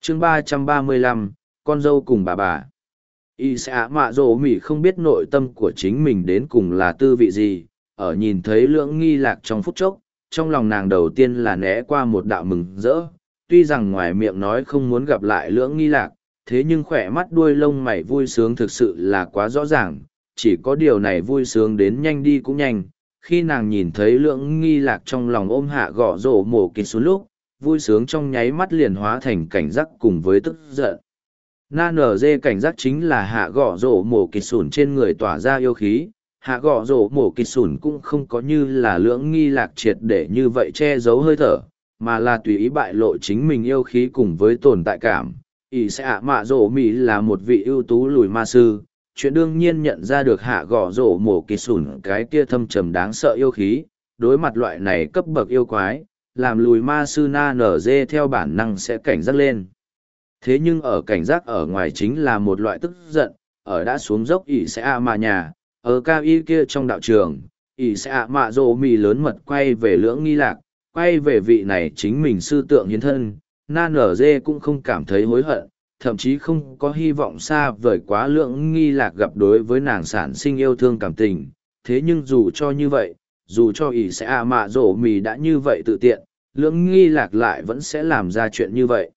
chương 335, con dâu cùng bà. Y xã mạ rổ mỉ không biết nội tâm của chính mình đến cùng là tư vị gì, ở nhìn thấy lưỡng nghi lạc trong phút chốc, trong lòng nàng đầu tiên là né qua một đạo mừng rỡ, tuy rằng ngoài miệng nói không muốn gặp lại lưỡng nghi lạc, thế nhưng khỏe mắt đuôi lông mày vui sướng thực sự là quá rõ ràng, chỉ có điều này vui sướng đến nhanh đi cũng nhanh. Khi nàng nhìn thấy lưỡng nghi lạc trong lòng ôm hạ gõ rổ mổ kịt xuống lúc, vui sướng trong nháy mắt liền hóa thành cảnh giác cùng với tức giận. Na nở dê cảnh giác chính là hạ gõ rổ mổ kịt sủn trên người tỏa ra yêu khí, hạ gõ rổ mổ kịt sủn cũng không có như là lưỡng nghi lạc triệt để như vậy che giấu hơi thở, mà là tùy ý bại lộ chính mình yêu khí cùng với tồn tại cảm. Ý sẽ ạ mạ rổ mỉ là một vị ưu tú lùi ma sư, chuyện đương nhiên nhận ra được hạ gõ rổ mổ kịt sủn cái kia thâm trầm đáng sợ yêu khí, đối mặt loại này cấp bậc yêu quái, làm lùi ma sư na nở dê theo bản năng sẽ cảnh giác lên. Thế nhưng ở cảnh giác ở ngoài chính là một loại tức giận, ở đã xuống dốc ỷ sẽ ạ mạ nhà, ở cao y kia trong đạo trường, ỷ sẽ ạ mạ rổ mỉ lớn mật quay về lưỡng nghi lạc, quay về vị này chính mình sư tượng hiến thân, na nở dê cũng không cảm thấy hối hận, thậm chí không có hy vọng xa vời quá lưỡng nghi lạc gặp đối với nàng sản sinh yêu thương cảm tình. Thế nhưng dù cho như vậy, dù cho ỷ sẽ ạ mạ rổ mì đã như vậy tự tiện, lưỡng nghi lạc lại vẫn sẽ làm ra chuyện như vậy.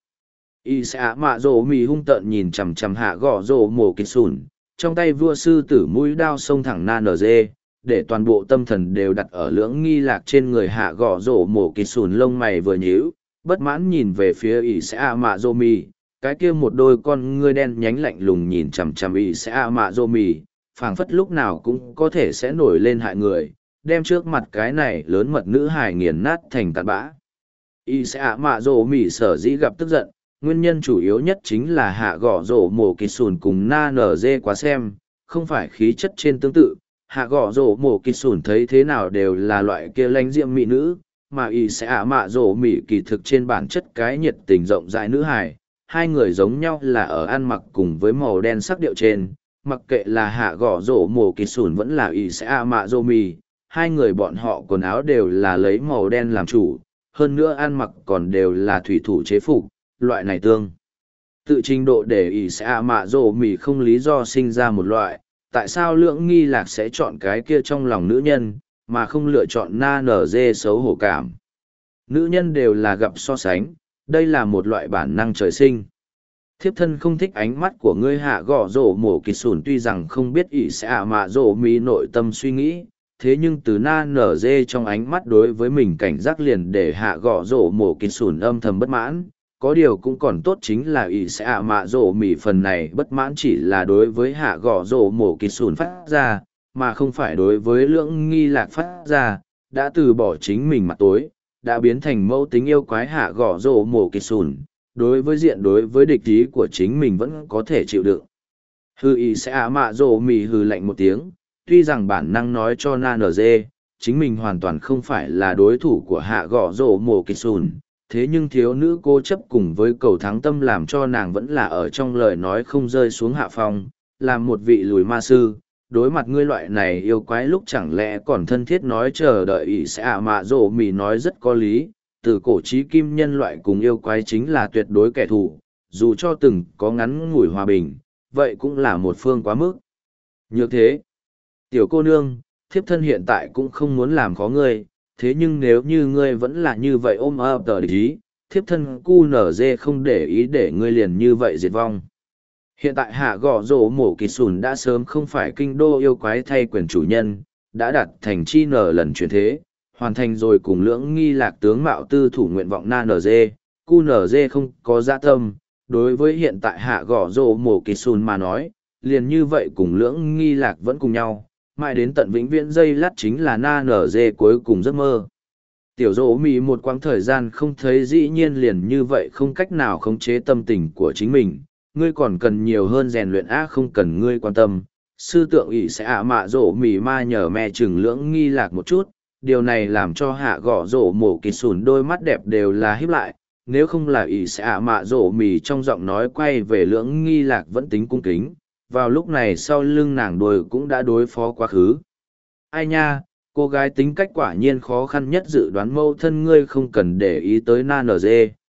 ỷ sẽ ạ mạ rổ mì hung tợn nhìn chằm chằm hạ gõ rổ mổ kịt sùn, trong tay vua sư tử mũi đao xông thẳng na nở dê, để toàn bộ tâm thần đều đặt ở lưỡng nghi lạc trên người hạ gõ rổ mổ kịt sùn, lông mày vừa nhíu, bất mãn nhìn về phía ỷ sẽ ạ mạ rổ mì, cái kia một đôi con ngươi đen nhánh lạnh lùng nhìn chằm chằm ỷ sẽ ạ mạ rổ mì, phảng phất lúc nào cũng có thể sẽ nổi lên hại người, đem trước mặt cái này lớn mật nữ hài nghiền nát thành tạt bã. ỷ sẽ ạ mạ rổ mì sở dĩ gặp tức giận, nguyên nhân chủ yếu nhất chính là hạ gõ rổ mổ kịt sùn cùng na nở dê quá xem, không phải khí chất trên tương tự. Hạ gõ rổ mổ kịt sùn thấy thế nào đều là loại kia lãnh diệm mỹ nữ, mà ỷ sẽ ạ mạ rổ mỉ kỳ thực trên bản chất cái nhiệt tình rộng rãi nữ hài. Hai người giống nhau là ở ăn mặc cùng với màu đen sắc điệu trên, mặc kệ là hạ gõ rổ mổ kịt sùn vẫn là ỷ sẽ ạ mạ rổ mỉ, hai người bọn họ quần áo đều là lấy màu đen làm chủ, hơn nữa ăn mặc còn đều là thủy thủ chế phục, loại này tương tự trình độ để ỷ sẽ ạ mạ rổ mỉ không lý do sinh ra một loại, tại sao lưỡng nghi lạc sẽ chọn cái kia trong lòng nữ nhân, mà không lựa chọn na nở dê xấu hổ cảm. Nữ nhân đều là gặp so sánh, đây là một loại bản năng trời sinh. Thiếp thân không thích ánh mắt của ngươi hạ gõ rổ mổ kịt sùn, tuy rằng không biết ỷ sẽ ạ mạ rổ mỉ nội tâm suy nghĩ, thế nhưng từ na nở dê trong ánh mắt đối với mình cảnh giác liền để hạ gõ rổ mổ kịt sùn âm thầm bất mãn. Có điều cũng còn tốt chính là ỷ sẽ ạ mạ rổ mỉ phần này bất mãn chỉ là đối với hạ gõ rổ mổ kịt sùn phát ra, mà không phải đối với lưỡng nghi lạc phát ra, đã từ bỏ chính mình mặt tối, đã biến thành mẫu tính yêu quái hạ gõ rổ mổ kịt sùn, đối với địch ý của chính mình vẫn có thể chịu đựng. Hư ỷ sẽ ạ mạ rổ mỉ hừ lạnh một tiếng, tuy rằng bản năng nói cho na nở dê, chính mình hoàn toàn không phải là đối thủ của hạ gõ rổ mổ kịt sùn. Thế nhưng thiếu nữ cố chấp cùng với cầu thắng tâm làm cho nàng vẫn là ở trong lời nói không rơi xuống hạ phong, làm một vị lùi ma sư, đối mặt ngươi loại này yêu quái lúc chẳng lẽ còn thân thiết nói chờ đợi ỷ sẽ ạ mạ rổ mỉ nói rất có lý, từ cổ chí kim nhân loại cùng yêu quái chính là tuyệt đối kẻ thù, dù cho từng có ngắn ngủi hòa bình, vậy cũng là một phương quá mức. Nhược thế, tiểu cô nương, thiếp thân hiện tại cũng không muốn làm khó ngươi, thế nhưng nếu như ngươi vẫn là như vậy ôm ấp tờ địch ý, thiếp thân cu nở dê không để ý để ngươi liền như vậy diệt vong. Hiện tại hạ gõ rổ mổ kịt sùn đã sớm không phải kinh đô yêu quái thay quyền chủ nhân, đã đặt thành chi nở lần chuyển thế, hoàn thành rồi cùng lưỡng nghi lạc tướng mạo tư thủ nguyện vọng na nở dê, cu nở dê không có dạ tâm, đối với hiện tại hạ gõ rổ mổ kịt sùn mà nói, liền như vậy cùng lưỡng nghi lạc vẫn cùng nhau. Mãi đến tận vĩnh viễn dây lát chính là na nở dê cuối cùng giấc mơ. Tiểu dỗ mì một quãng thời gian không thấy dĩ nhiên liền như vậy không cách nào khống chế tâm tình của chính mình, ngươi còn cần nhiều hơn rèn luyện không cần ngươi quan tâm. Sư tượng ỷ sẽ ạ mạ dỗ mì ma nhờ mẹ chừng lưỡng nghi lạc một chút, điều này làm cho hạ gõ rổ mổ kịt sùn đôi mắt đẹp đều là híp lại, nếu không là ỷ sẽ ạ mạ dỗ mì trong giọng nói quay về lưỡng nghi lạc vẫn tính cung kính. Vào lúc này sau lưng nàng đồi cũng đã đối phó quá khứ. Ai nha, cô gái tính cách quả nhiên khó khăn nhất dự đoán mâu thân ngươi không cần để ý tới na nở dê,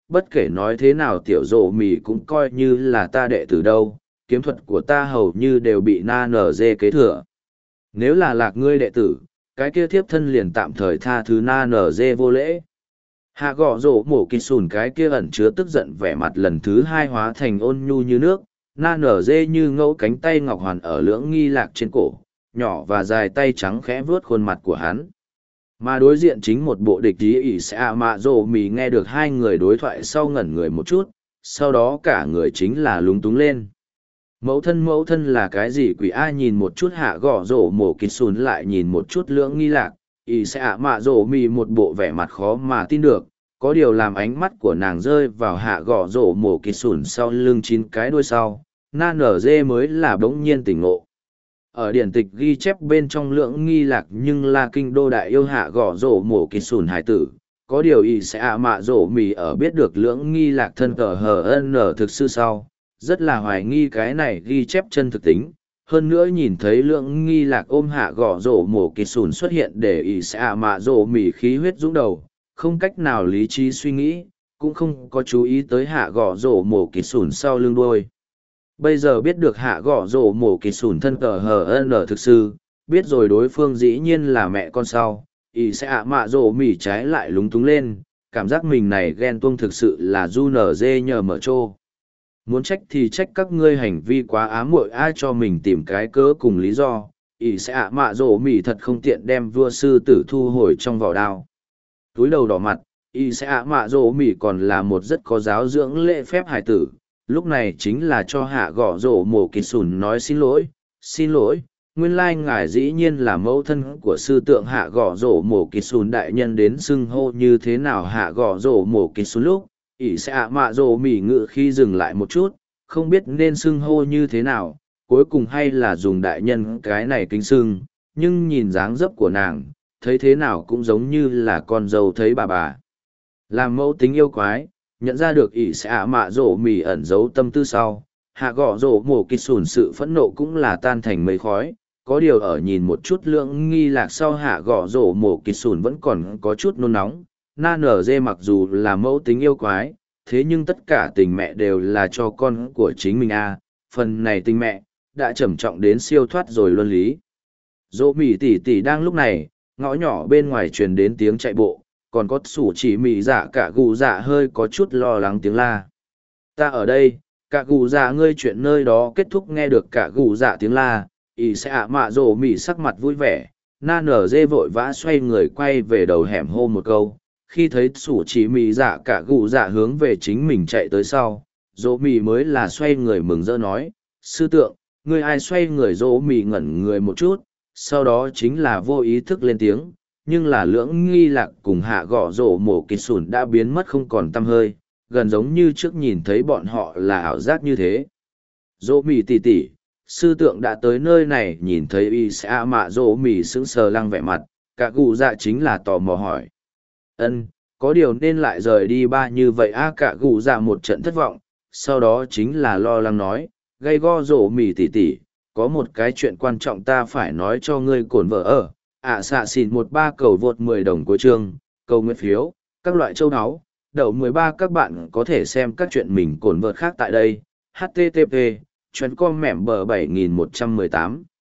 bất kể nói thế nào tiểu rộ mì cũng coi như là ta đệ tử đâu, kiếm thuật của ta hầu như đều bị na nở dê kế thừa. Nếu là lạc ngươi đệ tử, cái kia thiếp thân liền tạm thời tha thứ na nở dê vô lễ. Hạ gõ rổ mổ kịt sùn cái kia ẩn chứa tức giận vẻ mặt lần thứ hai hóa thành ôn nhu như nước, na nở dê như ngẫu cánh tay ngọc hoàn ở lưỡng nghi lạc trên cổ, nhỏ và dài tay trắng khẽ vướt khuôn mặt của hắn. Mà đối diện chính một bộ địch ý ỉ sẽ mạ rổ mì nghe được hai người đối thoại sau ngẩn người một chút, sau đó cả người chính là lúng túng lên. Mẫu thân là cái gì quỷ ai nhìn một chút hạ gõ rổ mổ kịt sùn lại nhìn một chút lưỡng nghi lạc, ỉ sẽ mạ rổ mì một bộ vẻ mặt khó mà tin được, có điều làm ánh mắt của nàng rơi vào hạ gõ rổ mổ kịt sùn sau lưng 9 cái đuôi sau, na nở dê mới là bỗng nhiên tỉnh ngộ. Ở điển tịch ghi chép bên trong lưỡng nghi lạc nhưng là kinh đô đại yêu hạ gõ rổ mổ kịt sùn hải tử, có điều ỉ sẽ mạ rổ mì ở biết được lưỡng nghi lạc thân cờ hờ n thực sư sau, rất là hoài nghi cái này ghi chép chân thực tính. Hơn nữa nhìn thấy lưỡng nghi lạc ôm hạ gõ rổ mổ kịt sùn xuất hiện để ỉ sẽ mạ rổ mì khí huyết dũng đầu, không cách nào lý trí suy nghĩ, cũng không có chú ý tới hạ gõ rổ mổ kịt sùn sau lưng đuôi. Bây giờ biết được hạ gõ rổ mổ kịt sùn thân cờ hờ n thực sư, biết rồi đối phương dĩ nhiên là mẹ con sau, ỉ sẽ mạ rổ mì trái lại lúng túng lên, cảm giác mình này ghen tuông thực sự là du nở dê nhờ mở trô. Muốn trách thì trách các ngươi hành vi quá ám muội ai cho mình tìm cái cớ cùng lý do, ỉ sẽ mạ rổ mì thật không tiện đem vua sư tử thu hồi trong vỏ đao. Túi đầu đỏ mặt, ỉ sẽ mạ rổ mì còn là một rất có giáo dưỡng lễ phép hài tử, lúc này chính là cho hạ gõ rổ mổ kịt sùn nói xin lỗi, nguyên lai ngài dĩ nhiên là mẫu thân của sư tượng hạ gõ rổ mổ kịt sùn đại nhân đến xưng hô như thế nào hạ gõ rổ mổ kịt sùn lúc ỷ sẽ mạ rổ mỉ ngự khi dừng lại một chút, không biết nên xưng hô như thế nào, cuối cùng hay là dùng đại nhân cái này kính xưng, nhưng nhìn dáng dấp của nàng, thấy thế nào cũng giống như là con dâu thấy bà. Làm mẫu tính yêu quái, nhận ra được ỷ sẽ mạ rổ mỉ ẩn giấu tâm tư sau, hạ gõ rổ mổ kịt sùn sự phẫn nộ cũng là tan thành mây khói, có điều ở nhìn một chút lưỡng nghi lạc sau hạ gõ rổ mổ kịt sùn vẫn còn có chút nôn nóng. Na nở dê mặc dù là mẫu tính yêu quái, thế nhưng tất cả tình mẹ đều là cho con của chính mình phần này tình mẹ, đã trầm trọng đến siêu thoát rồi luân lý. Dỗ mỉ tỉ tỉ đang lúc này, ngõ nhỏ bên ngoài truyền đến tiếng chạy bộ, còn có sủ chỉ mỉ dạ cả gù dạ hơi có chút lo lắng tiếng la. Ta ở đây, cả gù dạ ngươi chuyện nơi đó kết thúc nghe được cả gù dạ tiếng la, ỷ sẽ mạ rổ mỉ sắc mặt vui vẻ, na nở dê vội vã xoay người quay về đầu hẻm hô một câu. Khi thấy sủ chỉ mì dạ cả gù dạ hướng về chính mình chạy tới sau, dỗ mì mới là xoay người mừng rỡ nói, sư tượng, người ai xoay người dỗ mì ngẩn người một chút, sau đó chính là vô ý thức lên tiếng, nhưng là lưỡng nghi lạc cùng hạ gõ rổ mổ kịt sùn đã biến mất không còn tăm hơi, gần giống như trước nhìn thấy bọn họ là ảo giác như thế. Dỗ mì tỉ tỉ, sư tượng đã tới nơi này nhìn thấy y sẽ mạ dỗ mì sững sờ lăng vẻ mặt, cả gù dạ chính là tò mò hỏi. Có điều nên lại rời đi ba như vậy cả gù dạ một trận thất vọng, sau đó chính là lo lắng nói, gây go rổ mì tỉ tỉ, có một cái chuyện quan trọng ta phải nói cho ngươi cổn vợ ở, xạ xỉn 13 cầu vượt 10 đồng của chương, cầu nguyện phiếu, các loại châu áo, đậu 13 các bạn có thể xem các chuyện mình cổn vợt khác tại đây, http, chuyến com mẻm bờ 7118.